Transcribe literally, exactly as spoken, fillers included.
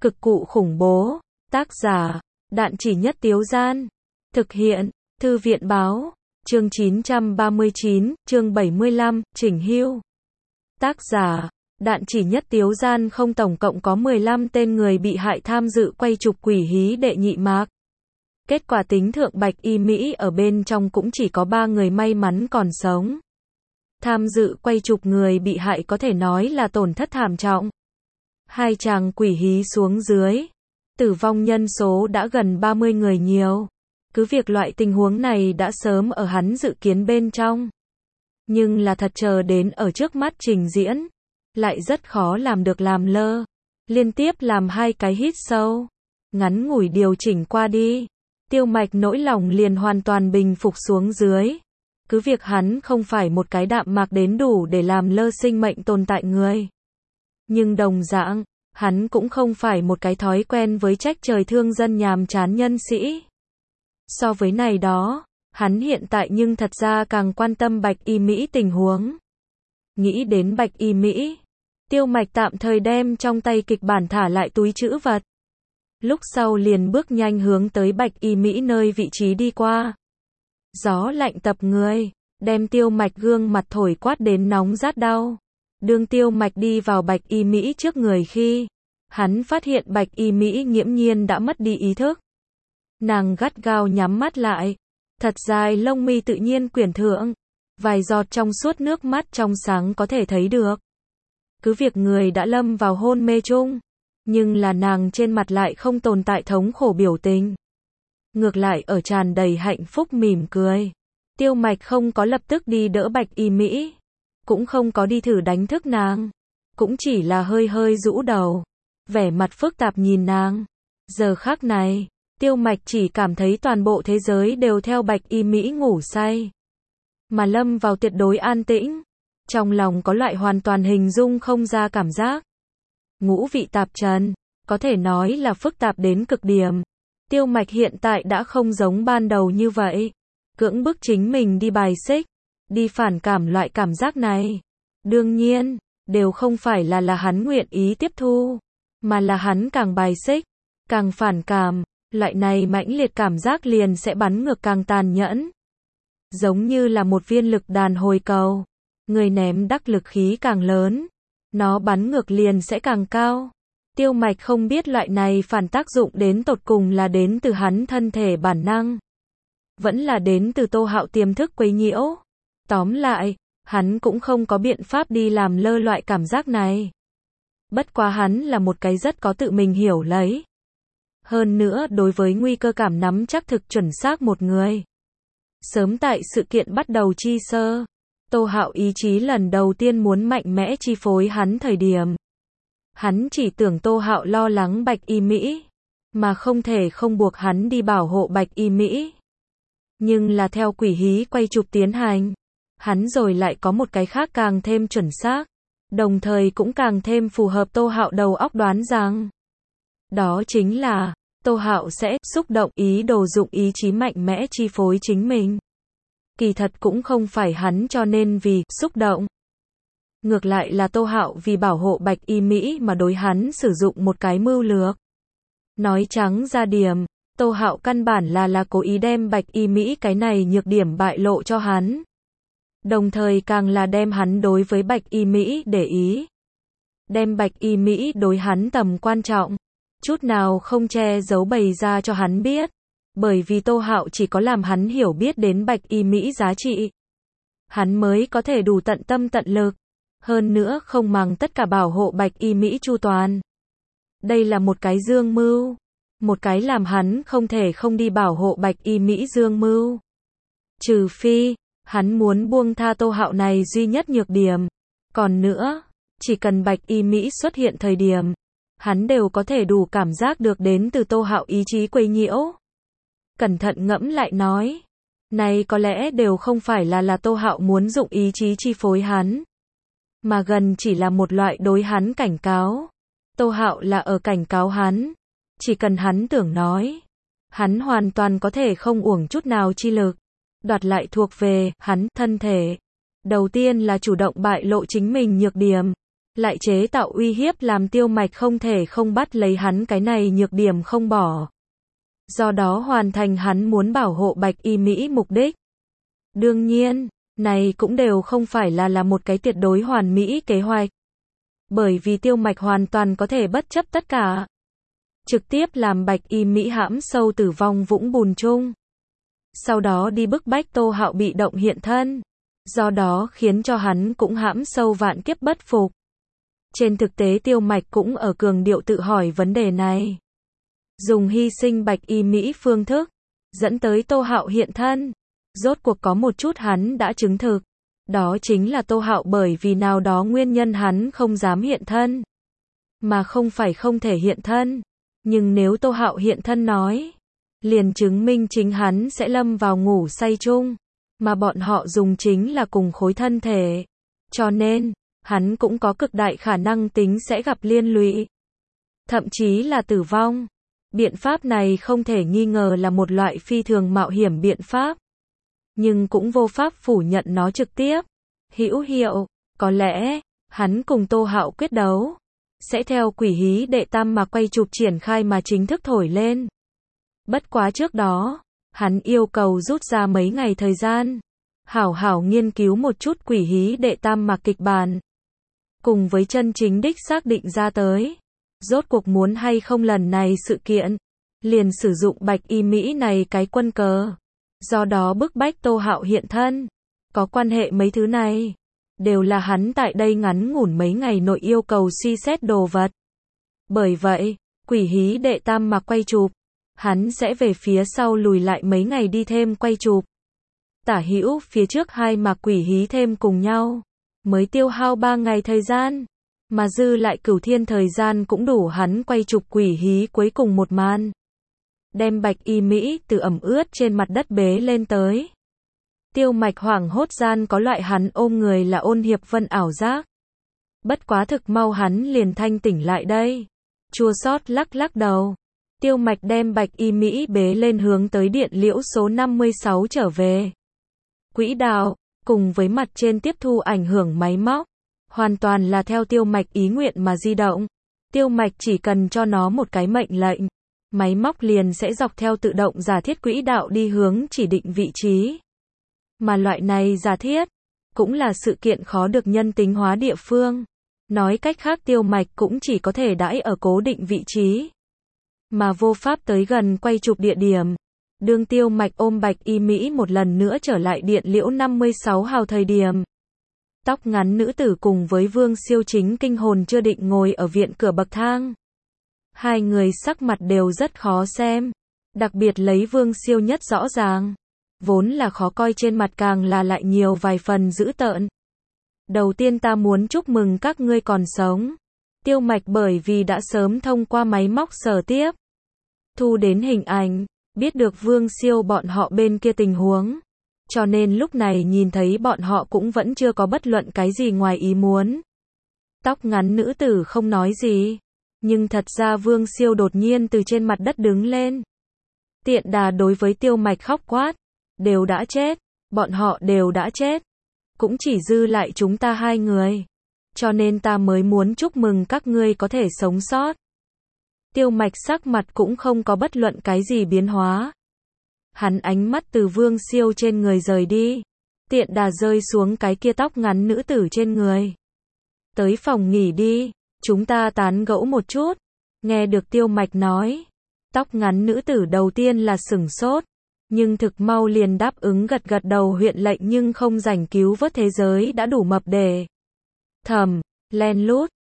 Cực cụ khủng bố. Tác giả, Đạn Chỉ Nhất Tiếu Gian. Thực hiện, Thư viện Báo. Chương chín trăm ba mươi chín, chương bảy mươi lăm, Chỉnh Hưu. Tác giả, Đạn Chỉ Nhất Tiếu Gian. Không, tổng cộng có mười lăm tên người bị hại tham dự quay chụp Quỷ Hí Đệ Nhị Mạc. Kết quả tính thượng Bạch Y Mỹ ở bên trong cũng chỉ có ba người may mắn còn sống. Tham dự quay chụp người bị hại có thể nói là tổn thất thảm trọng. Hai chàng quỷ hí xuống dưới. Tử vong nhân số đã gần ba mươi người nhiều. Cứ việc loại tình huống này đã sớm ở hắn dự kiến bên trong. Nhưng là thật chờ đến ở trước mắt trình diễn. Lại rất khó làm được làm lơ. Liên tiếp làm hai cái hít sâu. Ngắn ngủi điều chỉnh qua đi. Tiêu Mạch nỗi lòng liền hoàn toàn bình phục xuống dưới. Cứ việc hắn không phải một cái đạm mạc đến đủ để làm lơ sinh mệnh tồn tại người. Nhưng đồng dạng, hắn cũng không phải một cái thói quen với trách trời thương dân nhàm chán nhân sĩ. So với này đó, hắn hiện tại nhưng thật ra càng quan tâm Bạch Y Mỹ tình huống. Nghĩ đến Bạch Y Mỹ, Tiêu Mạch tạm thời đem trong tay kịch bản thả lại túi trữ vật. Lúc sau liền bước nhanh hướng tới Bạch Y Mỹ nơi vị trí đi qua. Gió lạnh tập người, đem Tiêu Mạch gương mặt thổi quát đến nóng rát đau. Đương Tiêu Mạch đi vào Bạch Y Mỹ trước người khi, hắn phát hiện Bạch Y Mỹ nghiễm nhiên đã mất đi ý thức. Nàng gắt gao nhắm mắt lại, thật dài lông mi tự nhiên quyển thượng, vài giọt trong suốt nước mắt trong sáng có thể thấy được. Cứ việc người đã lâm vào hôn mê chung, nhưng là nàng trên mặt lại không tồn tại thống khổ biểu tình. Ngược lại ở tràn đầy hạnh phúc mỉm cười. Tiêu Mạch không có lập tức đi đỡ Bạch Y Mỹ, cũng không có đi thử đánh thức nàng, cũng chỉ là hơi hơi rũ đầu, vẻ mặt phức tạp nhìn nàng. Giờ khắc này, Tiêu Mạch chỉ cảm thấy toàn bộ thế giới đều theo Bạch Y Mỹ ngủ say, mà lâm vào tuyệt đối an tĩnh. Trong lòng có loại hoàn toàn hình dung không ra cảm giác. Ngũ vị tạp trần, có thể nói là phức tạp đến cực điểm. Tiêu Mạch hiện tại đã không giống ban đầu như vậy. Cưỡng bức chính mình đi bài xích, đi phản cảm loại cảm giác này. Đương nhiên, đều không phải là là hắn nguyện ý tiếp thu, mà là hắn càng bài xích, càng phản cảm, loại này mãnh liệt cảm giác liền sẽ bắn ngược càng tàn nhẫn. Giống như là một viên lực đàn hồi cầu, người ném đắc lực khí càng lớn, nó bắn ngược liền sẽ càng cao. Tiêu Mạch không biết loại này phản tác dụng đến tột cùng là đến từ hắn thân thể bản năng, vẫn là đến từ Tô Hạo tiềm thức quấy nhiễu. Tóm lại, hắn cũng không có biện pháp đi làm lơ loại cảm giác này. Bất quá hắn là một cái rất có tự mình hiểu lấy. Hơn nữa đối với nguy cơ cảm nắm chắc thực chuẩn xác một người. Sớm tại sự kiện bắt đầu chi sơ, Tô Hạo ý chí lần đầu tiên muốn mạnh mẽ chi phối hắn thời điểm. Hắn chỉ tưởng Tô Hạo lo lắng Bạch Y Mỹ, mà không thể không buộc hắn đi bảo hộ Bạch Y Mỹ. Nhưng là theo Quỷ Hí quay chụp tiến hành, hắn rồi lại có một cái khác càng thêm chuẩn xác, đồng thời cũng càng thêm phù hợp Tô Hạo đầu óc đoán rằng. Đó chính là, Tô Hạo sẽ xúc động ý đồ dụng ý chí mạnh mẽ chi phối chính mình. Kỳ thật cũng không phải hắn cho nên vì xúc động. Ngược lại là Tô Hạo vì bảo hộ Bạch Y Mỹ mà đối hắn sử dụng một cái mưu lược. Nói trắng ra điểm, Tô Hạo căn bản là là cố ý đem Bạch Y Mỹ cái này nhược điểm bại lộ cho hắn. Đồng thời càng là đem hắn đối với Bạch Y Mỹ để ý. Đem Bạch Y Mỹ đối hắn tầm quan trọng, chút nào không che giấu bày ra cho hắn biết. Bởi vì Tô Hạo chỉ có làm hắn hiểu biết đến Bạch Y Mỹ giá trị, hắn mới có thể đủ tận tâm tận lực. Hơn nữa không màng tất cả bảo hộ Bạch Y Mỹ chu toàn. Đây là một cái dương mưu, một cái làm hắn không thể không đi bảo hộ Bạch Y Mỹ dương mưu. Trừ phi, hắn muốn buông tha Tô Hạo này duy nhất nhược điểm. Còn nữa, chỉ cần Bạch Y Mỹ xuất hiện thời điểm, hắn đều có thể đủ cảm giác được đến từ Tô Hạo ý chí quấy nhiễu. Cẩn thận ngẫm lại nói, này có lẽ đều không phải là là Tô Hạo muốn dụng ý chí chi phối hắn, mà gần chỉ là một loại đối hắn cảnh cáo. Tô Hạo là ở cảnh cáo hắn, chỉ cần hắn tưởng nói, hắn hoàn toàn có thể không uổng chút nào chi lực, đoạt lại thuộc về hắn thân thể. Đầu tiên là chủ động bại lộ chính mình nhược điểm, lại chế tạo uy hiếp làm Tiêu Mạch không thể không bắt lấy hắn cái này nhược điểm không bỏ. Do đó hoàn thành hắn muốn bảo hộ Bạch Y Mỹ mục đích. Đương nhiên, này cũng đều không phải là là một cái tuyệt đối hoàn mỹ kế hoạch. Bởi vì Tiêu Mạch hoàn toàn có thể bất chấp tất cả. Trực tiếp làm Bạch Y Mỹ hãm sâu tử vong vũng bùn chung. Sau đó đi bức bách Tô Hạo bị động hiện thân. Do đó khiến cho hắn cũng hãm sâu vạn kiếp bất phục. Trên thực tế Tiêu Mạch cũng ở cường điệu tự hỏi vấn đề này. Dùng hy sinh Bạch Y Mỹ phương thức, dẫn tới Tô Hạo hiện thân. Rốt cuộc có một chút hắn đã chứng thực. Đó chính là Tô Hạo bởi vì nào đó nguyên nhân hắn không dám hiện thân. Mà không phải không thể hiện thân. Nhưng nếu Tô Hạo hiện thân nói, liền chứng minh chính hắn sẽ lâm vào ngủ say chung. Mà bọn họ dùng chính là cùng khối thân thể. Cho nên, hắn cũng có cực đại khả năng tính sẽ gặp liên lụy. Thậm chí là tử vong. Biện pháp này không thể nghi ngờ là một loại phi thường mạo hiểm biện pháp. Nhưng cũng vô pháp phủ nhận nó trực tiếp. Hữu hiệu, có lẽ, hắn cùng Tô Hạo quyết đấu. Sẽ theo Quỷ Hí đệ tam mà quay chụp triển khai mà chính thức thổi lên. Bất quá trước đó, hắn yêu cầu rút ra mấy ngày thời gian. Hảo hảo nghiên cứu một chút Quỷ Hí đệ tam mà kịch bản. Cùng với chân chính đích xác định ra tới. Rốt cuộc muốn hay không lần này sự kiện. Liền sử dụng Bạch Y Mỹ này cái quân cờ. Do đó bức bách Tô Hạo hiện thân. Có quan hệ mấy thứ này. Đều là hắn tại đây ngắn ngủn mấy ngày nội yêu cầu suy xét đồ vật. Bởi vậy, Quỷ Hí đệ tam mà quay chụp. Hắn sẽ về phía sau lùi lại mấy ngày đi thêm quay chụp. Tả hữu phía trước hai mà Quỷ Hí thêm cùng nhau. Mới tiêu hao ba ngày thời gian. Mà dư lại Cửu Thiên thời gian cũng đủ hắn quay chụp Quỷ Hí cuối cùng một màn. Đem Bạch Y Mỹ từ ẩm ướt trên mặt đất bế lên tới. Tiêu Mạch hoảng hốt gian có loại hắn ôm người là Ôn Hiệp Vân ảo giác. Bất quá thực mau hắn liền thanh tỉnh lại đây. Chua xót lắc lắc đầu. Tiêu Mạch đem Bạch Y Mỹ bế lên hướng tới điện liễu số năm mươi sáu trở về. Quỹ đạo, cùng với mặt trên tiếp thu ảnh hưởng máy móc. Hoàn toàn là theo Tiêu Mạch ý nguyện mà di động. Tiêu Mạch chỉ cần cho nó một cái mệnh lệnh. Máy móc liền sẽ dọc theo tự động giả thiết quỹ đạo đi hướng chỉ định vị trí. Mà loại này giả thiết, cũng là sự kiện khó được nhân tính hóa địa phương. Nói cách khác Tiêu Mạch cũng chỉ có thể đãi ở cố định vị trí. Mà vô pháp tới gần quay chụp địa điểm. Đương Tiêu Mạch ôm Bạch Y Mỹ một lần nữa trở lại điện liễu năm mươi sáu hào thời điểm. Tóc ngắn nữ tử cùng với Vương Siêu chính kinh hồn chưa định ngồi ở viện cửa bậc thang. Hai người sắc mặt đều rất khó xem. Đặc biệt lấy Vương Siêu nhất rõ ràng. Vốn là khó coi trên mặt càng là lại nhiều vài phần dữ tợn. Đầu tiên ta muốn chúc mừng các ngươi còn sống. Tiêu Mạch bởi vì đã sớm thông qua máy móc sở tiếp. Thu đến hình ảnh, biết được Vương Siêu bọn họ bên kia tình huống. Cho nên lúc này nhìn thấy bọn họ cũng vẫn chưa có bất luận cái gì ngoài ý muốn. Tóc ngắn nữ tử không nói gì. Nhưng thật ra Vương Siêu đột nhiên từ trên mặt đất đứng lên. Tiện đà đối với Tiêu Mạch khóc quát. Đều đã chết. Bọn họ đều đã chết. Cũng chỉ dư lại chúng ta hai người. Cho nên ta mới muốn chúc mừng các ngươi có thể sống sót. Tiêu Mạch sắc mặt cũng không có bất luận cái gì biến hóa. Hắn ánh mắt từ Vương Siêu trên người rời đi. Tiện đà rơi xuống cái kia tóc ngắn nữ tử trên người. Tới phòng nghỉ đi. Chúng ta tán gẫu một chút. Nghe được Tiêu Mạch nói. Tóc ngắn nữ tử đầu tiên là sửng sốt. Nhưng thực mau liền đáp ứng gật gật đầu huyện lệnh nhưng không rảnh cứu vớt thế giới đã đủ mập để. Thầm, len lút,